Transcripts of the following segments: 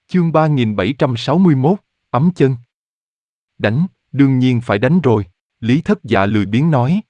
Chương 3761, ấm chân. Đánh, đương nhiên phải đánh rồi, Lý Thất Dạ lười biếng nói.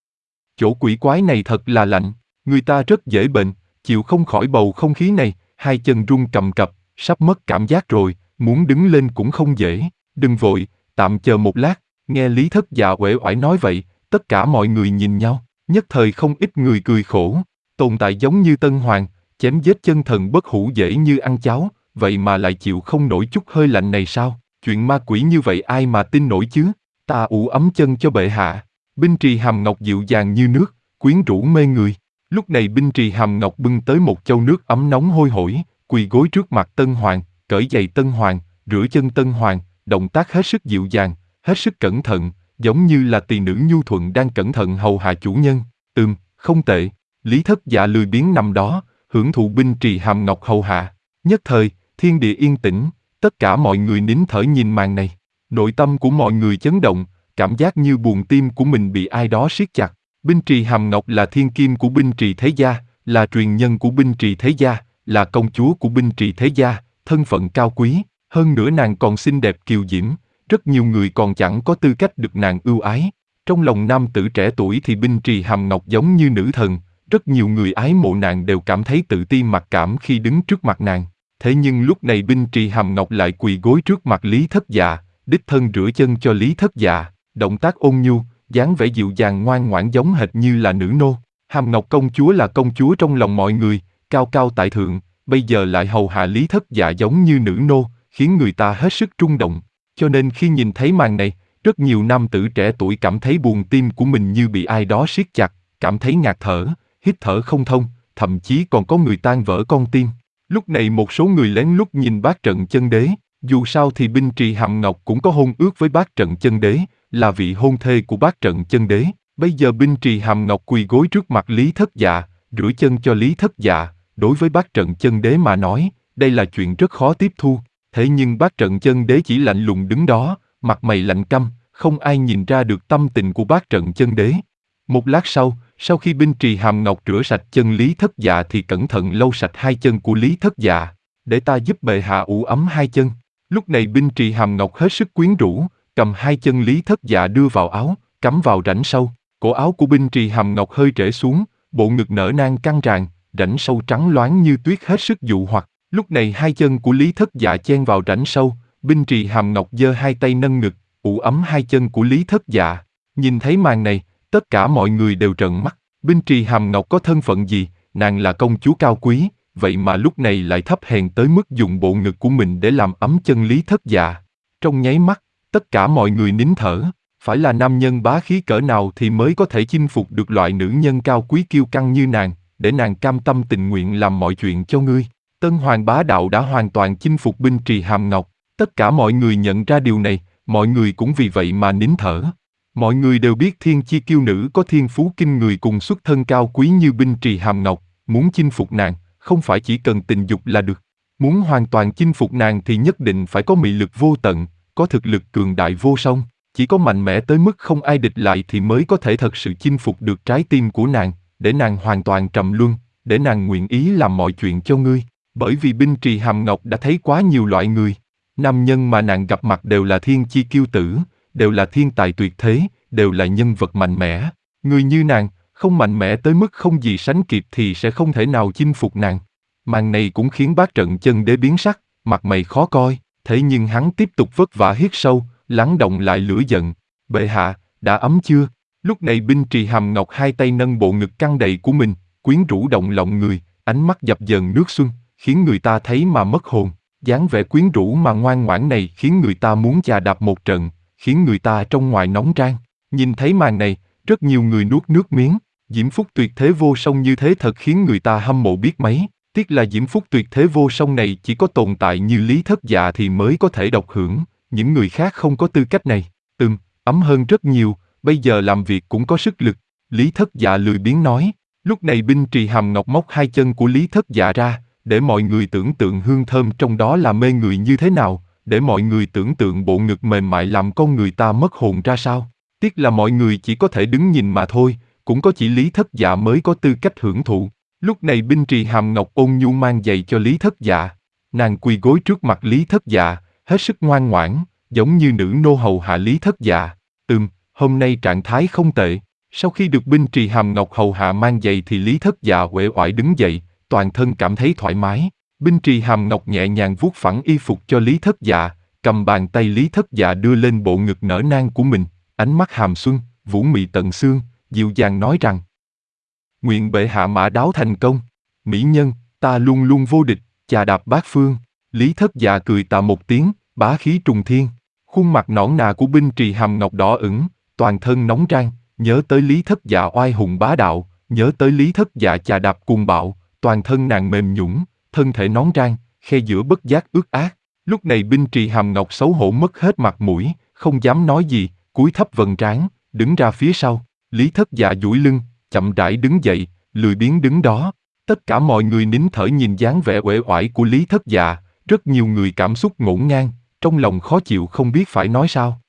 Chỗ quỷ quái này thật là lạnh, người ta rất dễ bệnh, chịu không khỏi bầu không khí này, hai chân run cầm cập, sắp mất cảm giác rồi, muốn đứng lên cũng không dễ. Đừng vội, tạm chờ một lát. Nghe Lý Thất Dạ uể oải nói vậy, tất cả mọi người nhìn nhau, nhất thời không ít người cười khổ. Tồn tại giống như Tân Hoàng, chém giết chân thần bất hủ dễ như ăn cháo, vậy mà lại chịu không nổi chút hơi lạnh này sao? Chuyện ma quỷ như vậy ai mà tin nổi chứ? Ta ủ ấm chân cho bệ hạ. Binh Trì Hàm Ngọc dịu dàng như nước, quyến rũ mê người. Lúc này Binh Trì Hàm Ngọc bưng tới một chậu nước ấm nóng hôi hổi, quỳ gối trước mặt Tân Hoàng, cởi giày Tân Hoàng, rửa chân Tân Hoàng, động tác hết sức dịu dàng, hết sức cẩn thận, giống như là tỳ nữ nhu thuận đang cẩn thận hầu hạ chủ nhân. Không tệ. Lý Thất Dạ lười biếng nằm đó, hưởng thụ Binh Trì Hàm Ngọc hầu hạ. Nhất thời, thiên địa yên tĩnh, tất cả mọi người nín thở nhìn màn này. Nội tâm của mọi người chấn động, cảm giác như buồng tim của mình bị ai đó siết chặt. Binh Trì Hàm Ngọc là thiên kim của Binh Trì Thế Gia, là truyền nhân của Binh Trì Thế Gia, là công chúa của Binh Trì Thế Gia, thân phận cao quý, hơn nữa nàng còn xinh đẹp kiều diễm, rất nhiều người còn chẳng có tư cách được nàng ưu ái. Trong lòng nam tử trẻ tuổi thì Binh Trì Hàm Ngọc giống như nữ thần, rất nhiều người ái mộ nàng đều cảm thấy tự ti mặc cảm khi đứng trước mặt nàng. Thế nhưng lúc này Binh Trì Hàm Ngọc lại quỳ gối trước mặt Lý Thất Dạ, đích thân rửa chân cho Lý Thất Dạ, động tác ôn nhu, dáng vẻ dịu dàng ngoan ngoãn giống hệt như là nữ nô. Hàm Ngọc công chúa là công chúa trong lòng mọi người, cao cao tại thượng, bây giờ lại hầu hạ Lý Thất Dạ giống như nữ nô, khiến người ta hết sức rung động. Cho nên khi nhìn thấy màn này, rất nhiều nam tử trẻ tuổi cảm thấy buồng tim của mình như bị ai đó siết chặt, cảm thấy ngạt thở, hít thở không thông, thậm chí còn có người tan vỡ con tim. Lúc này một số người lén lút nhìn Bát Trận Chân Đế, dù sao thì Binh Trì Hàm Ngọc cũng có hôn ước với Bát Trận Chân Đế, là vị hôn thê của Bát Trận Chân Đế. Bây giờ Binh Trì Hàm Ngọc quỳ gối trước mặt Lý Thất Dạ, rửa chân cho Lý Thất Dạ, đối với Bát Trận Chân Đế mà nói, đây là chuyện rất khó tiếp thu. Thế nhưng Bát Trận Chân Đế chỉ lạnh lùng đứng đó, mặt mày lạnh căm, không ai nhìn ra được tâm tình của Bát Trận Chân Đế. Một lát sau khi Binh Trì Hàm Ngọc rửa sạch chân Lý Thất Dạ thì cẩn thận lau sạch hai chân của Lý Thất Dạ, để ta giúp bệ hạ ủ ấm hai chân. Lúc này Binh Trì Hàm Ngọc hết sức quyến rũ, cầm hai chân Lý Thất Dạ đưa vào áo, cắm vào rãnh sâu. Cổ áo của Binh Trì Hàm Ngọc hơi trễ xuống, bộ ngực nở nang căng tràn, rãnh sâu trắng loáng như tuyết hết sức dụ hoặc. Lúc này hai chân của Lý Thất Dạ chen vào rãnh sâu, Binh Trì Hàm Ngọc giơ hai tay nâng ngực, ủ ấm hai chân của Lý Thất Dạ. Nhìn thấy màn này, tất cả mọi người đều trợn mắt. Binh Trì Hàm Ngọc có thân phận gì, nàng là công chúa cao quý, vậy mà lúc này lại thấp hèn tới mức dùng bộ ngực của mình để làm ấm chân Lý Thất Dạ. Trong nháy mắt, tất cả mọi người nín thở. Phải là nam nhân bá khí cỡ nào thì mới có thể chinh phục được loại nữ nhân cao quý kiêu căng như nàng, để nàng cam tâm tình nguyện làm mọi chuyện cho ngươi. Tân Hoàng bá đạo đã hoàn toàn chinh phục Binh Trì Hàm Ngọc. Tất cả mọi người nhận ra điều này, mọi người cũng vì vậy mà nín thở. Mọi người đều biết thiên chi kiêu nữ có thiên phú kinh người cùng xuất thân cao quý như Binh Trì Hàm Ngọc, muốn chinh phục nàng, không phải chỉ cần tình dục là được. Muốn hoàn toàn chinh phục nàng thì nhất định phải có mị lực vô tận, có thực lực cường đại vô song. Chỉ có mạnh mẽ tới mức không ai địch lại thì mới có thể thật sự chinh phục được trái tim của nàng, để nàng hoàn toàn trầm luân, để nàng nguyện ý làm mọi chuyện cho ngươi. Bởi vì Binh Trì Hàm Ngọc đã thấy quá nhiều loại người. Nam nhân mà nàng gặp mặt đều là thiên chi kiêu tử, đều là thiên tài tuyệt thế, đều là nhân vật mạnh mẽ. Người như nàng, không mạnh mẽ tới mức không gì sánh kịp thì sẽ không thể nào chinh phục nàng. Màn này cũng khiến Bát Trận Chân Đế biến sắc, mặt mày khó coi, thế nhưng hắn tiếp tục vất vả hít sâu, lắng động lại lửa giận. Bệ hạ, đã ấm chưa? Lúc này Binh Trì Hàm Ngọc hai tay nâng bộ ngực căng đầy của mình, quyến rũ động lòng người, ánh mắt dập dờn nước xuân, khiến người ta thấy mà mất hồn. Dáng vẻ quyến rũ mà ngoan ngoãn này khiến người ta muốn chà đạp một trận, khiến người ta trong ngoài nóng rang. Nhìn thấy màn này, rất nhiều người nuốt nước miếng. Diễm phúc tuyệt thế vô song như thế thật khiến người ta hâm mộ biết mấy. Tiếc là diễm phúc tuyệt thế vô song này chỉ có tồn tại như Lý Thất Dạ thì mới có thể độc hưởng, những người khác không có tư cách này. Ấm hơn rất nhiều, bây giờ làm việc cũng có sức lực. Lý Thất Dạ lười biếng nói. Lúc này Binh Trì Hàm Ngọc móc hai chân của Lý Thất Dạ ra, để mọi người tưởng tượng hương thơm trong đó là mê người như thế nào, để mọi người tưởng tượng bộ ngực mềm mại làm con người ta mất hồn ra sao. Tiếc là mọi người chỉ có thể đứng nhìn mà thôi, cũng có chỉ Lý Thất Dạ mới có tư cách hưởng thụ. Lúc này Binh Trì Hàm Ngọc ôn nhu mang giày cho Lý Thất Dạ. Nàng quỳ gối trước mặt Lý Thất Dạ, hết sức ngoan ngoãn, giống như nữ nô hầu hạ Lý Thất Dạ. Hôm nay trạng thái không tệ. Sau khi được binh trì Hàm Ngọc hầu hạ mang giày thì Lý Thất Dạ uể oải đứng dậy, toàn thân cảm thấy thoải mái. Binh trì Hàm Ngọc nhẹ nhàng vuốt phẳng y phục cho Lý Thất Dạ, cầm bàn tay Lý Thất Dạ đưa lên bộ ngực nở nang của mình, ánh mắt hàm xuân, vũ mị tận xương, dịu dàng nói rằng: Nguyện bệ hạ mã đáo thành công. Mỹ nhân, ta luôn luôn vô địch, chà đạp bát phương. Lý Thất Dạ cười tà một tiếng, bá khí trùng thiên. Khuôn mặt nõn nà của binh trì Hàm Ngọc đỏ ửng, toàn thân nóng rang, nhớ tới Lý Thất Dạ oai hùng bá đạo, nhớ tới Lý Thất Dạ chà đạp cuồng bạo, toàn thân nàng mềm nhũn, thân thể nón rang, khe giữa bất giác ướt át. Lúc này binh trì Hàm Ngọc xấu hổ mất hết mặt mũi, không dám nói gì, cúi thấp vầng trán, đứng ra phía sau. Lý Thất Dạ duỗi lưng, chậm rãi đứng dậy, lười biếng đứng đó. Tất cả mọi người nín thở nhìn dáng vẻ uể oải của Lý Thất Dạ, rất nhiều người cảm xúc ngổn ngang, trong lòng khó chịu không biết phải nói sao.